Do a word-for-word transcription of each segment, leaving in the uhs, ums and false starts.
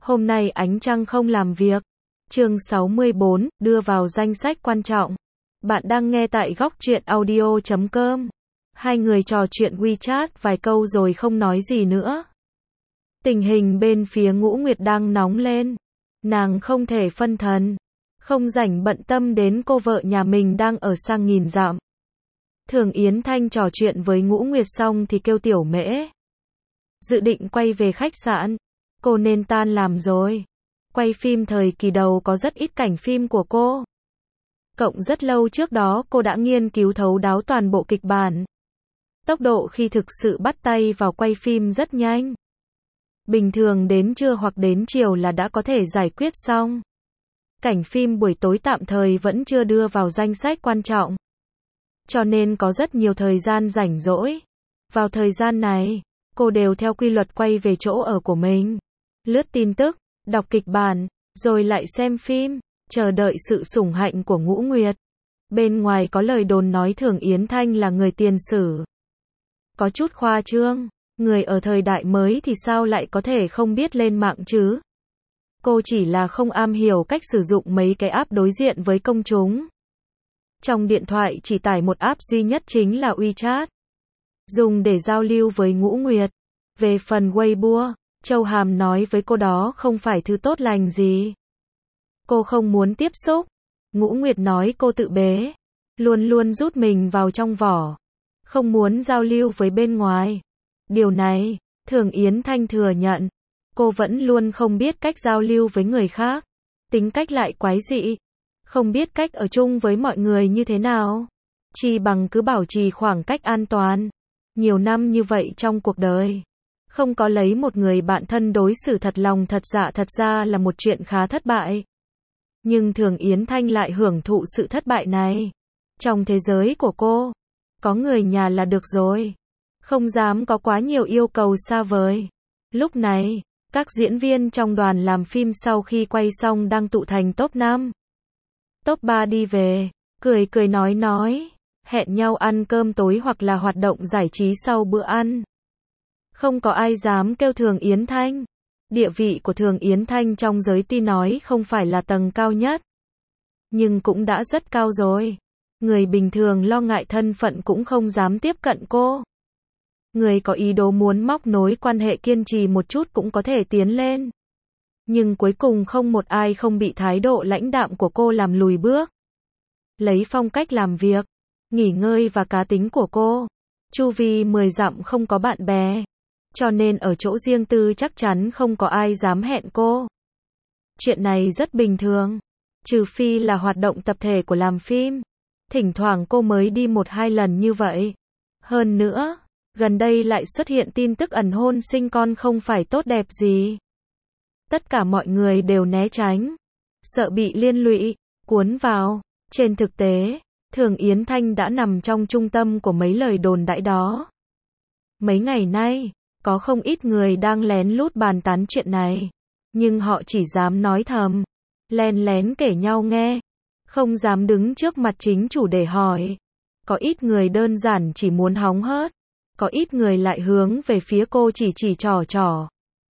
Hôm nay ánh trăng không làm việc. Chương sáu mươi bốn, đưa vào danh sách quan trọng. Bạn đang nghe tại góc truyện audio chấm com. Hai người trò chuyện WeChat vài câu rồi không nói gì nữa. Tình hình bên phía Ngũ Nguyệt đang nóng lên. Nàng không thể phân thần, không rảnh bận tâm đến cô vợ nhà mình đang ở sang nghìn dặm. Thường Yến Thanh trò chuyện với Ngũ Nguyệt xong thì kêu Tiểu Mễ. Dự định quay về khách sạn. Cô nên tan làm rồi. Quay phim thời kỳ đầu có rất ít cảnh phim của cô. Cộng rất lâu trước đó cô đã nghiên cứu thấu đáo toàn bộ kịch bản. Tốc độ khi thực sự bắt tay vào quay phim rất nhanh. Bình thường đến trưa hoặc đến chiều là đã có thể giải quyết xong. Cảnh phim buổi tối tạm thời vẫn chưa đưa vào danh sách quan trọng. Cho nên có rất nhiều thời gian rảnh rỗi. Vào thời gian này, cô đều theo quy luật quay về chỗ ở của mình. Lướt tin tức, đọc kịch bản, rồi lại xem phim, chờ đợi sự sủng hạnh của Ngũ Nguyệt. Bên ngoài có lời đồn nói Thường Yến Thanh là người tiền sử. Có chút khoa trương, người ở thời đại mới thì sao lại có thể không biết lên mạng chứ? Cô chỉ là không am hiểu cách sử dụng mấy cái app đối diện với công chúng. Trong điện thoại chỉ tải một app duy nhất chính là WeChat. Dùng để giao lưu với Ngũ Nguyệt. Về phần Weibo, Châu Hàm nói với cô đó không phải thứ tốt lành gì. Cô không muốn tiếp xúc. Ngũ Nguyệt nói cô tự bế. Luôn luôn rút mình vào trong vỏ. Không muốn giao lưu với bên ngoài. Điều này, Thường Yến Thanh thừa nhận. Cô vẫn luôn không biết cách giao lưu với người khác. Tính cách lại quái dị. Không biết cách ở chung với mọi người như thế nào. Chỉ bằng cứ bảo trì khoảng cách an toàn. Nhiều năm như vậy trong cuộc đời. Không có lấy một người bạn thân đối xử thật lòng thật dạ thật ra là một chuyện khá thất bại. Nhưng Thường Yến Thanh lại hưởng thụ sự thất bại này. Trong thế giới của cô, có người nhà là được rồi. Không dám có quá nhiều yêu cầu xa vời. Lúc này, các diễn viên trong đoàn làm phim sau khi quay xong đang tụ thành top năm. Top ba đi về, cười cười nói nói, hẹn nhau ăn cơm tối hoặc là hoạt động giải trí sau bữa ăn. Không có ai dám kêu Thường Yến Thanh. Địa vị của Thường Yến Thanh trong giới tuy nói không phải là tầng cao nhất, nhưng cũng đã rất cao rồi. Người bình thường lo ngại thân phận cũng không dám tiếp cận cô. Người có ý đồ muốn móc nối quan hệ kiên trì một chút cũng có thể tiến lên. Nhưng cuối cùng không một ai không bị thái độ lãnh đạm của cô làm lùi bước. Lấy phong cách làm việc, nghỉ ngơi và cá tính của cô, chu vi mười dặm không có bạn bè. Cho nên ở chỗ riêng tư chắc chắn không có ai dám hẹn cô. Chuyện này rất bình thường. Trừ phi là hoạt động tập thể của làm phim. Thỉnh thoảng cô mới đi một hai lần như vậy. Hơn nữa, gần đây lại xuất hiện tin tức ẩn hôn sinh con không phải tốt đẹp gì. Tất cả mọi người đều né tránh. Sợ bị liên lụy, cuốn vào. Trên thực tế, Thường Yến Thanh đã nằm trong trung tâm của mấy lời đồn đãi đó. Mấy ngày nay, có không ít người đang lén lút bàn tán chuyện này. Nhưng họ chỉ dám nói thầm. Len lén kể nhau nghe. Không dám đứng trước mặt chính chủ để hỏi. Có ít người đơn giản chỉ muốn hóng hớt. Có ít người lại hướng về phía cô chỉ chỉ trò trò.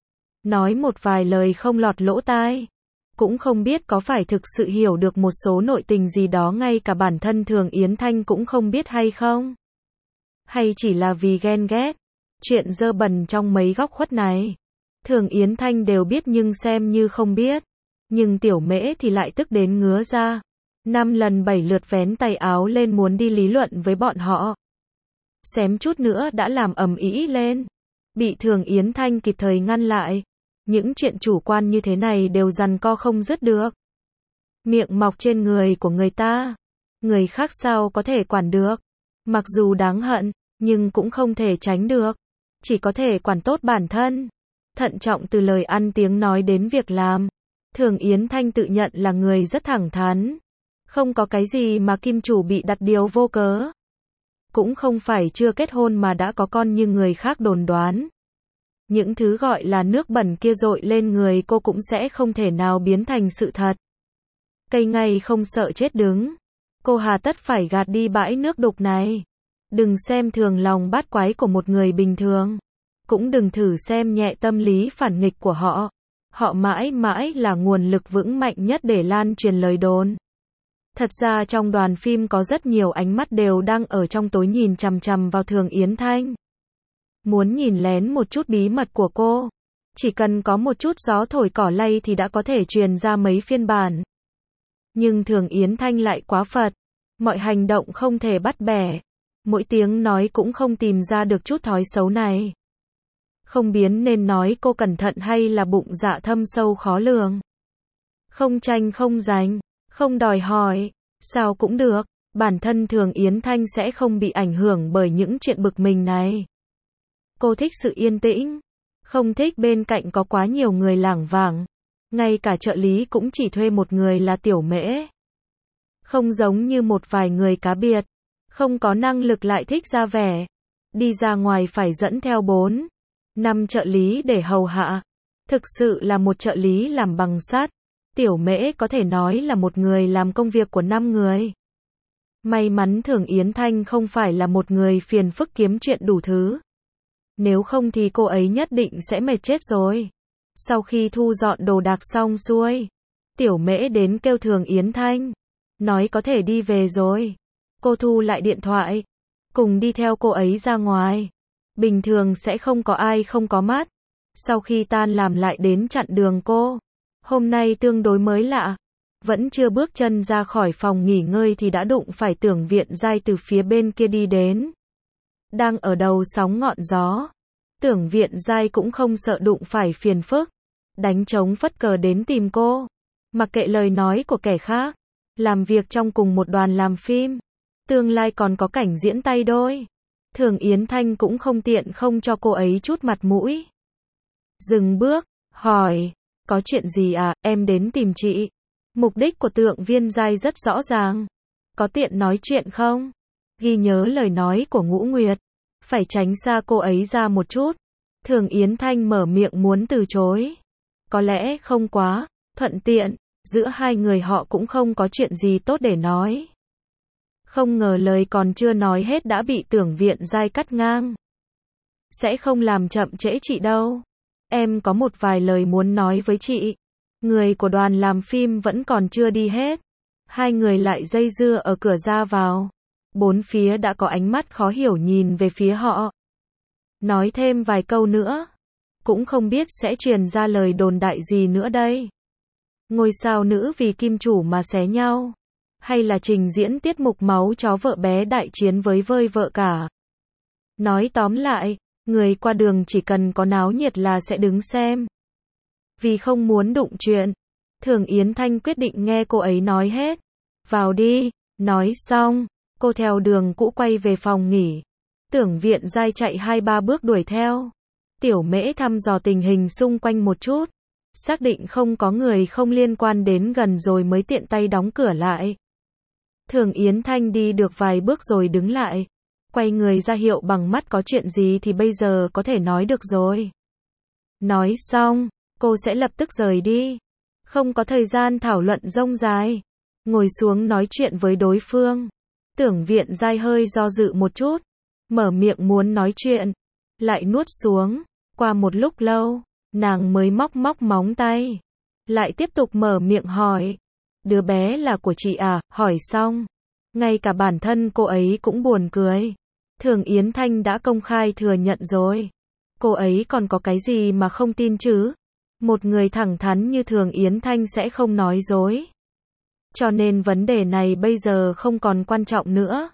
Nói một vài lời không lọt lỗ tai. Cũng không biết có phải thực sự hiểu được một số nội tình gì đó ngay cả bản thân Thường Yến Thanh cũng không biết hay không. Hay chỉ là vì ghen ghét. Chuyện dơ bẩn trong mấy góc khuất này. Thường Yến Thanh đều biết nhưng xem như không biết. Nhưng Tiểu Mễ thì lại tức đến ngứa ra. Năm lần bảy lượt vén tay áo lên muốn đi lý luận với bọn họ. Xém chút nữa đã làm ầm ĩ lên. Bị Thường Yến Thanh kịp thời ngăn lại. Những chuyện chủ quan như thế này đều giằng co không dứt được. Miệng mọc trên người của người ta. Người khác sao có thể quản được. Mặc dù đáng hận, nhưng cũng không thể tránh được. Chỉ có thể quản tốt bản thân. Thận trọng từ lời ăn tiếng nói đến việc làm. Thường Yến Thanh tự nhận là người rất thẳng thắn. Không có cái gì mà kim chủ bị đặt điều vô cớ. Cũng không phải chưa kết hôn mà đã có con như người khác đồn đoán. Những thứ gọi là nước bẩn kia dội lên người cô cũng sẽ không thể nào biến thành sự thật. Cây ngay không sợ chết đứng. Cô hà tất phải gạt đi bãi nước đục này. Đừng xem thường lòng bát quái của một người bình thường. Cũng đừng thử xem nhẹ tâm lý phản nghịch của họ. họ mãi mãi là nguồn lực vững mạnh nhất để lan truyền lời đồn. Thật ra trong đoàn phim có rất nhiều ánh mắt đều đang ở trong tối nhìn chằm chằm vào Thường Yến Thanh. Muốn nhìn lén một chút bí mật của cô, chỉ cần có một chút gió thổi cỏ lay thì đã có thể truyền ra mấy phiên bản. Nhưng Thường Yến Thanh lại quá phật, mọi hành động không thể bắt bẻ, mỗi tiếng nói cũng không tìm ra được chút thói xấu này. Không biến nên nói cô cẩn thận hay là bụng dạ thâm sâu khó lường. Không tranh không giành, không đòi hỏi, sao cũng được, bản thân Thường Yến Thanh sẽ không bị ảnh hưởng bởi những chuyện bực mình này. Cô thích sự yên tĩnh, không thích bên cạnh có quá nhiều người lảng vảng, ngay cả trợ lý cũng chỉ thuê một người là Tiểu Mễ. Không giống như một vài người cá biệt, không có năng lực lại thích ra vẻ, đi ra ngoài phải dẫn theo bốn, năm trợ lý để hầu hạ. Thực sự là một trợ lý làm bằng sắt. Tiểu Mễ có thể nói là một người làm công việc của năm người. May mắn Thường Yến Thanh không phải là một người phiền phức kiếm chuyện đủ thứ. Nếu không thì cô ấy nhất định sẽ mệt chết rồi. Sau khi thu dọn đồ đạc xong xuôi, Tiểu Mễ đến kêu Thường Yến Thanh, nói có thể đi về rồi. Cô thu lại điện thoại, cùng đi theo cô ấy ra ngoài. Bình thường sẽ không có ai không có mắt. Sau khi tan làm lại đến chặn đường cô. Hôm nay tương đối mới lạ. Vẫn chưa bước chân ra khỏi phòng nghỉ ngơi thì đã đụng phải Tưởng Viện Giai từ phía bên kia đi đến. Đang ở đầu sóng ngọn gió. Tưởng Viện Giai cũng không sợ đụng phải phiền phức. Đánh trống phất cờ đến tìm cô. Mặc kệ lời nói của kẻ khác. Làm việc trong cùng một đoàn làm phim. Tương lai còn có cảnh diễn tay đôi. Thường Yến Thanh cũng không tiện không cho cô ấy chút mặt mũi. Dừng bước, hỏi, có chuyện gì à, em đến tìm chị. Mục đích của Tưởng Viên Giai rất rõ ràng. Có tiện nói chuyện không? Ghi nhớ lời nói của Ngũ Nguyệt. Phải tránh xa cô ấy ra một chút. Thường Yến Thanh mở miệng muốn từ chối. Có lẽ không quá thuận tiện. Giữa hai người họ cũng không có chuyện gì tốt để nói. Không ngờ lời còn chưa nói hết đã bị Tưởng Viện Giai cắt ngang. Sẽ không làm chậm trễ chị đâu. Em có một vài lời muốn nói với chị. Người của đoàn làm phim vẫn còn chưa đi hết. Hai người lại dây dưa ở cửa ra vào. Bốn phía đã có ánh mắt khó hiểu nhìn về phía họ. Nói thêm vài câu nữa. Cũng không biết sẽ truyền ra lời đồn đại gì nữa đây. Ngôi sao nữ vì kim chủ mà xé nhau. Hay là trình diễn tiết mục máu chó vợ bé đại chiến với vơi vợ cả. Nói tóm lại, người qua đường chỉ cần có náo nhiệt là sẽ đứng xem. Vì không muốn đụng chuyện, Thường Yến Thanh quyết định nghe cô ấy nói hết. Vào đi, nói xong, cô theo đường cũ quay về phòng nghỉ. Tưởng Viện Giai chạy hai ba bước đuổi theo. Tiểu Mễ thăm dò tình hình xung quanh một chút. Xác định không có người không liên quan đến gần rồi mới tiện tay đóng cửa lại. Thường Yến Thanh đi được vài bước rồi đứng lại. Quay người ra hiệu bằng mắt có chuyện gì thì bây giờ có thể nói được rồi. Nói xong, cô sẽ lập tức rời đi. Không có thời gian thảo luận rông dài. Ngồi xuống nói chuyện với đối phương. Tưởng Viện Giai hơi do dự một chút. Mở miệng muốn nói chuyện. Lại nuốt xuống. Qua một lúc lâu, nàng mới móc móc móng tay. Lại tiếp tục mở miệng hỏi. Đứa bé là của chị à? Hỏi xong. Ngay cả bản thân cô ấy cũng buồn cười. Thường Yến Thanh đã công khai thừa nhận rồi. Cô ấy còn có cái gì mà không tin chứ? Một người thẳng thắn như Thường Yến Thanh sẽ không nói dối. Cho nên vấn đề này bây giờ không còn quan trọng nữa.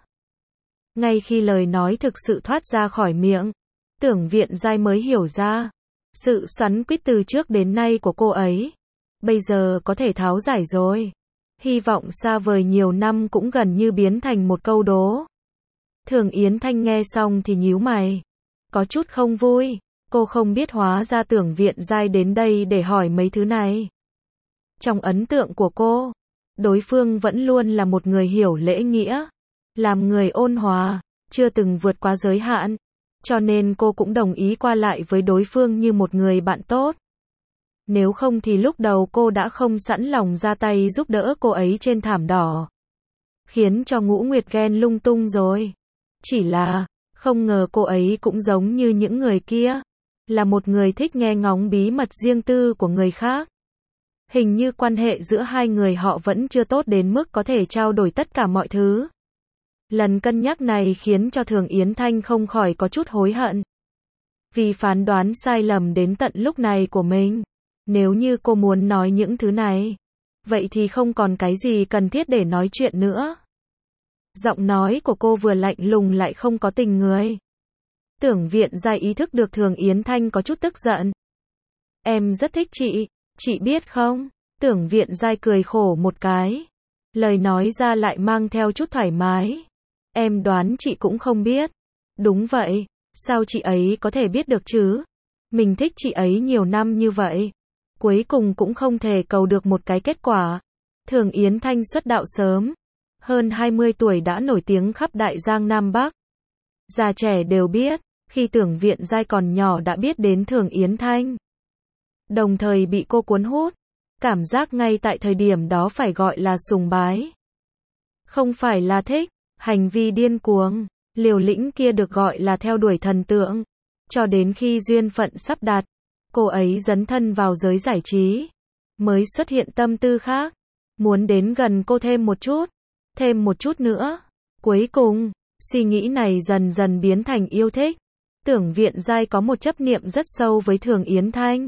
Ngay khi lời nói thực sự thoát ra khỏi miệng, Tưởng Viện Giai mới hiểu ra. Sự xoắn quýt từ trước đến nay của cô ấy. Bây giờ có thể tháo giải rồi. Hy vọng xa vời nhiều năm cũng gần như biến thành một câu đố. Thường Yến Thanh nghe xong thì nhíu mày. Có chút không vui. Cô không biết hóa ra Tưởng Viện Giai đến đây để hỏi mấy thứ này. Trong ấn tượng của cô, đối phương vẫn luôn là một người hiểu lễ nghĩa. Làm người ôn hòa, chưa từng vượt quá giới hạn. Cho nên cô cũng đồng ý qua lại với đối phương như một người bạn tốt. Nếu không thì lúc đầu cô đã không sẵn lòng ra tay giúp đỡ cô ấy trên thảm đỏ. Khiến cho Ngũ Nguyệt ghen lung tung rồi. Chỉ là, không ngờ cô ấy cũng giống như những người kia. là một người thích nghe ngóng bí mật riêng tư của người khác. Hình như quan hệ giữa hai người họ vẫn chưa tốt đến mức có thể trao đổi tất cả mọi thứ. Lần cân nhắc này khiến cho Thường Yến Thanh không khỏi có chút hối hận. Vì phán đoán sai lầm đến tận lúc này của mình. Nếu như cô muốn nói những thứ này, vậy thì không còn cái gì cần thiết để nói chuyện nữa. Giọng nói của cô vừa lạnh lùng lại không có tình người. Tưởng Viện Giai ý thức được Thường Yến Thanh có chút tức giận. Em rất thích chị, chị biết không? Tưởng Viện Giai cười khổ một cái. Lời nói ra lại mang theo chút thoải mái. Em đoán chị cũng không biết. Đúng vậy, sao chị ấy có thể biết được chứ? Mình thích chị ấy nhiều năm như vậy. Cuối cùng cũng không thể cầu được một cái kết quả. Thường Yến Thanh xuất đạo sớm. Hơn hai mươi tuổi đã nổi tiếng khắp Đại Giang Nam Bắc. Già trẻ đều biết, khi Tưởng Viện Giai còn nhỏ đã biết đến Thường Yến Thanh. Đồng thời bị cô cuốn hút. Cảm giác ngay tại thời điểm đó phải gọi là sùng bái. Không phải là thích, hành vi điên cuồng, liều lĩnh kia được gọi là theo đuổi thần tượng. Cho đến khi duyên phận sắp đặt, cô ấy dấn thân vào giới giải trí. Mới xuất hiện tâm tư khác. Muốn đến gần cô thêm một chút. Thêm một chút nữa. Cuối cùng, suy nghĩ này dần dần biến thành yêu thích. Tưởng Viện Giai có một chấp niệm rất sâu với Thường Yến Thanh.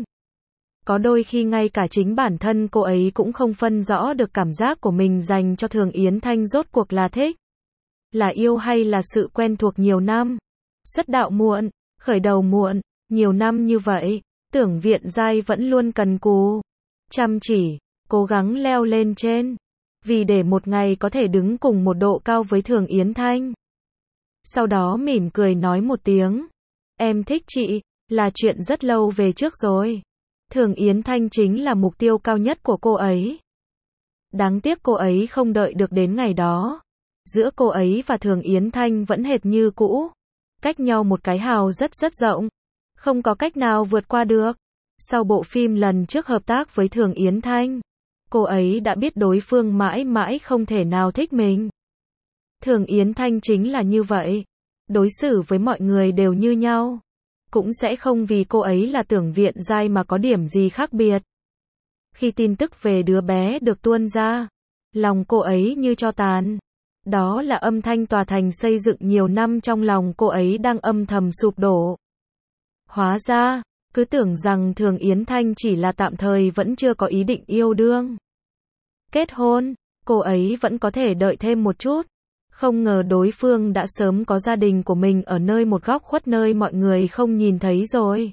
Có đôi khi ngay cả chính bản thân cô ấy cũng không phân rõ được cảm giác của mình dành cho Thường Yến Thanh rốt cuộc là thích, là yêu hay là sự quen thuộc nhiều năm. Xuất đạo muộn, khởi đầu muộn, nhiều năm như vậy, Tưởng Viện Giai vẫn luôn cần cù, chăm chỉ, cố gắng leo lên trên, vì để một ngày có thể đứng cùng một độ cao với Thường Yến Thanh. Sau đó mỉm cười nói một tiếng, em thích chị, là chuyện rất lâu về trước rồi. Thường Yến Thanh chính là mục tiêu cao nhất của cô ấy. Đáng tiếc cô ấy không đợi được đến ngày đó. Giữa cô ấy và Thường Yến Thanh vẫn hệt như cũ. Cách nhau một cái hào rất rất rộng. Không có cách nào vượt qua được. Sau bộ phim lần trước hợp tác với Thường Yến Thanh, cô ấy đã biết đối phương mãi mãi không thể nào thích mình. Thường Yến Thanh chính là như vậy. Đối xử với mọi người đều như nhau. Cũng sẽ không vì cô ấy là Tưởng Viện Giai mà có điểm gì khác biệt. Khi tin tức về đứa bé được tuôn ra, lòng cô ấy như tro tàn. Đó là âm thanh tòa thành xây dựng nhiều năm trong lòng cô ấy đang âm thầm sụp đổ. Hóa ra, cứ tưởng rằng Thường Yến Thanh chỉ là tạm thời vẫn chưa có ý định yêu đương. Kết hôn, cô ấy vẫn có thể đợi thêm một chút. Không ngờ đối phương đã sớm có gia đình của mình ở nơi một góc khuất nơi mọi người không nhìn thấy rồi.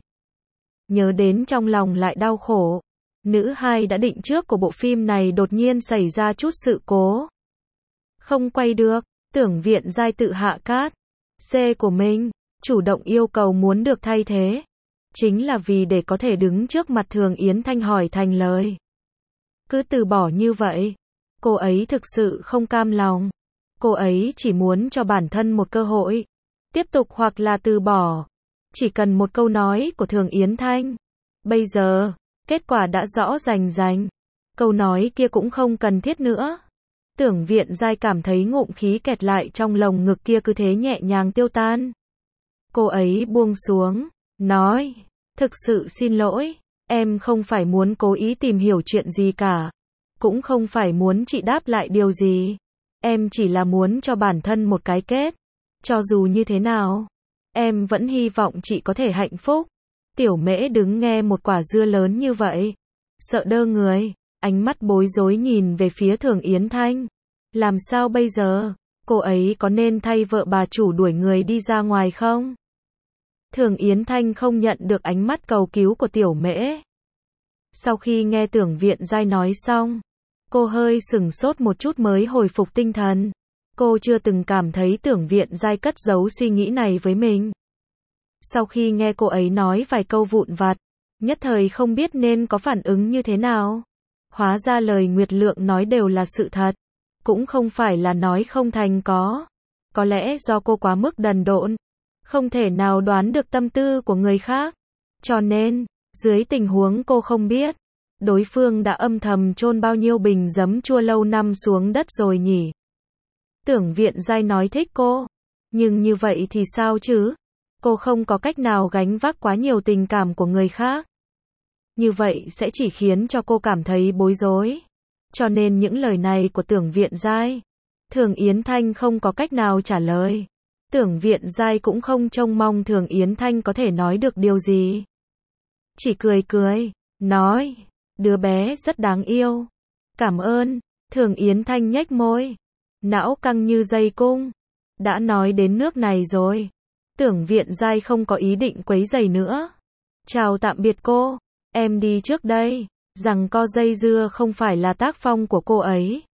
Nhớ đến trong lòng lại đau khổ. Nữ hai đã định trước của bộ phim này đột nhiên xảy ra chút sự cố. Không quay được, Tưởng Viện Giai tự hạ cát C của mình, chủ động yêu cầu muốn được thay thế. Chính là vì để có thể đứng trước mặt Thường Yến Thanh hỏi thành lời. Cứ từ bỏ như vậy, cô ấy thực sự không cam lòng. Cô ấy chỉ muốn cho bản thân một cơ hội. Tiếp tục hoặc là từ bỏ. Chỉ cần một câu nói của Thường Yến Thanh. Bây giờ, kết quả đã rõ rành rành. Câu nói kia cũng không cần thiết nữa. Tưởng Viện Giai cảm thấy ngụm khí kẹt lại trong lồng ngực kia cứ thế nhẹ nhàng tiêu tan. Cô ấy buông xuống, nói, thực sự xin lỗi, em không phải muốn cố ý tìm hiểu chuyện gì cả. Cũng không phải muốn chị đáp lại điều gì. Em chỉ là muốn cho bản thân một cái kết. Cho dù như thế nào, em vẫn hy vọng chị có thể hạnh phúc. Tiểu Mễ đứng nghe một quả dưa lớn như vậy. Sợ đơ người, ánh mắt bối rối nhìn về phía Thường Yến Thanh. Làm sao bây giờ? Cô ấy có nên thay vợ bà chủ đuổi người đi ra ngoài không? Thường Yến Thanh không nhận được ánh mắt cầu cứu của Tiểu Mễ. Sau khi nghe Tưởng Viện Giai nói xong, cô hơi sửng sốt một chút mới hồi phục tinh thần. Cô chưa từng cảm thấy Tưởng Viện Giai cất giấu suy nghĩ này với mình. Sau khi nghe cô ấy nói vài câu vụn vặt, nhất thời không biết nên có phản ứng như thế nào. Hóa ra lời Nguyệt Lượng nói đều là sự thật. Cũng không phải là nói không thành có. Có lẽ do cô quá mức đần độn, không thể nào đoán được tâm tư của người khác. Cho nên, dưới tình huống cô không biết, đối phương đã âm thầm chôn bao nhiêu bình giấm chua lâu năm xuống đất rồi nhỉ. Tưởng Viện Giai nói thích cô. Nhưng như vậy thì sao chứ? Cô không có cách nào gánh vác quá nhiều tình cảm của người khác. Như vậy sẽ chỉ khiến cho cô cảm thấy bối rối. Cho nên những lời này của Tưởng Viện Giai, Thường Yến Thanh không có cách nào trả lời. Tưởng Viện Giai cũng không trông mong Thường Yến Thanh có thể nói được điều gì. Chỉ cười cười, nói, đứa bé rất đáng yêu. Cảm ơn. Thường Yến Thanh nhếch môi, não căng như dây cung. Đã nói đến nước này rồi. Tưởng Viện Giai không có ý định quấy rầy nữa. Chào tạm biệt cô, em đi trước đây. Rằng co dây dưa không phải là tác phong của cô ấy.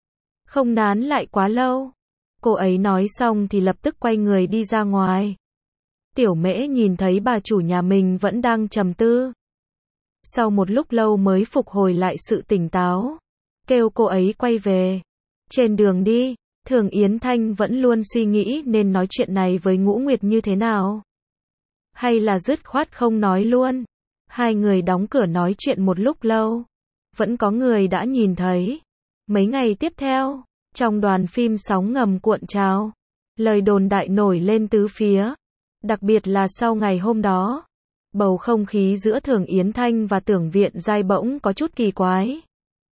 Không nán lại quá lâu. Cô ấy nói xong thì lập tức quay người đi ra ngoài. Tiểu Mễ nhìn thấy bà chủ nhà mình vẫn đang trầm tư. Sau một lúc lâu mới phục hồi lại sự tỉnh táo. Kêu cô ấy quay về. Trên đường đi, Thường Yến Thanh vẫn luôn suy nghĩ nên nói chuyện này với Ngũ Nguyệt như thế nào. Hay là dứt khoát không nói luôn. Hai người đóng cửa nói chuyện một lúc lâu. Vẫn có người đã nhìn thấy. Mấy ngày tiếp theo, trong đoàn phim sóng ngầm cuộn trào, lời đồn đại nổi lên tứ phía. Đặc biệt là sau ngày hôm đó, bầu không khí giữa Thường Yến Thanh và Tưởng Viện Giai bỗng có chút kỳ quái.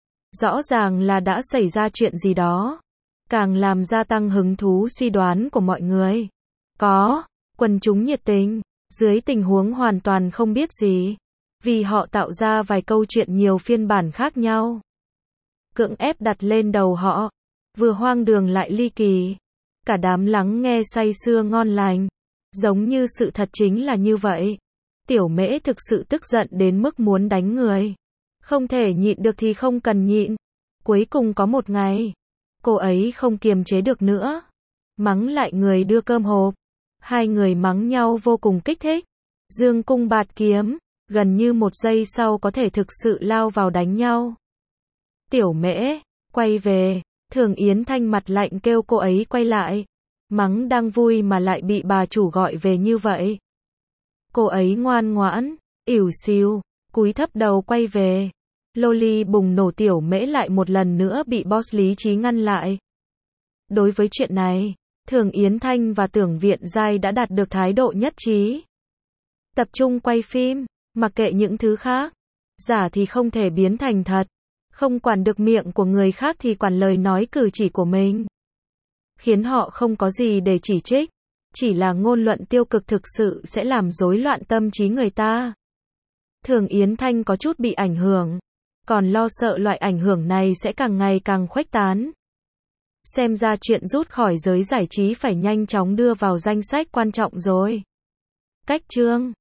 Rõ ràng là đã xảy ra chuyện gì đó, càng làm gia tăng hứng thú suy đoán của mọi người. Có, quần chúng nhiệt tình, dưới tình huống hoàn toàn không biết gì, vì họ tạo ra vài câu chuyện nhiều phiên bản khác nhau. Cưỡng ép đặt lên đầu họ, vừa hoang đường lại ly kỳ. Cả đám lắng nghe say sưa ngon lành, giống như sự thật chính là như vậy. Tiểu Mễ thực sự tức giận đến mức muốn đánh người. Không thể nhịn được thì không cần nhịn. Cuối cùng có một ngày, cô ấy không kiềm chế được nữa, mắng lại người đưa cơm hộp. Hai người mắng nhau vô cùng kích thích, dương cung bạt kiếm, gần như một giây sau có thể thực sự lao vào đánh nhau. Tiểu Mễ, quay về. Thường Yến Thanh mặt lạnh kêu cô ấy quay lại. Mắng đang vui mà lại bị bà chủ gọi về như vậy. Cô ấy ngoan ngoãn, ỉu xìu, cúi thấp đầu quay về. Loli bùng nổ. Tiểu Mễ lại một lần nữa bị boss lý trí ngăn lại. Đối với chuyện này, Thường Yến Thanh và Tưởng Viện Giai đã đạt được thái độ nhất trí. Tập trung quay phim, mặc kệ những thứ khác. Giả thì không thể biến thành thật. Không quản được miệng của người khác thì quản lời nói cử chỉ của mình. Khiến họ không có gì để chỉ trích. Chỉ là ngôn luận tiêu cực thực sự sẽ làm rối loạn tâm trí người ta. Thường Yến Thanh có chút bị ảnh hưởng. Còn lo sợ loại ảnh hưởng này sẽ càng ngày càng khuếch tán. Xem ra chuyện rút khỏi giới giải trí phải nhanh chóng đưa vào danh sách quan trọng rồi. Cách chương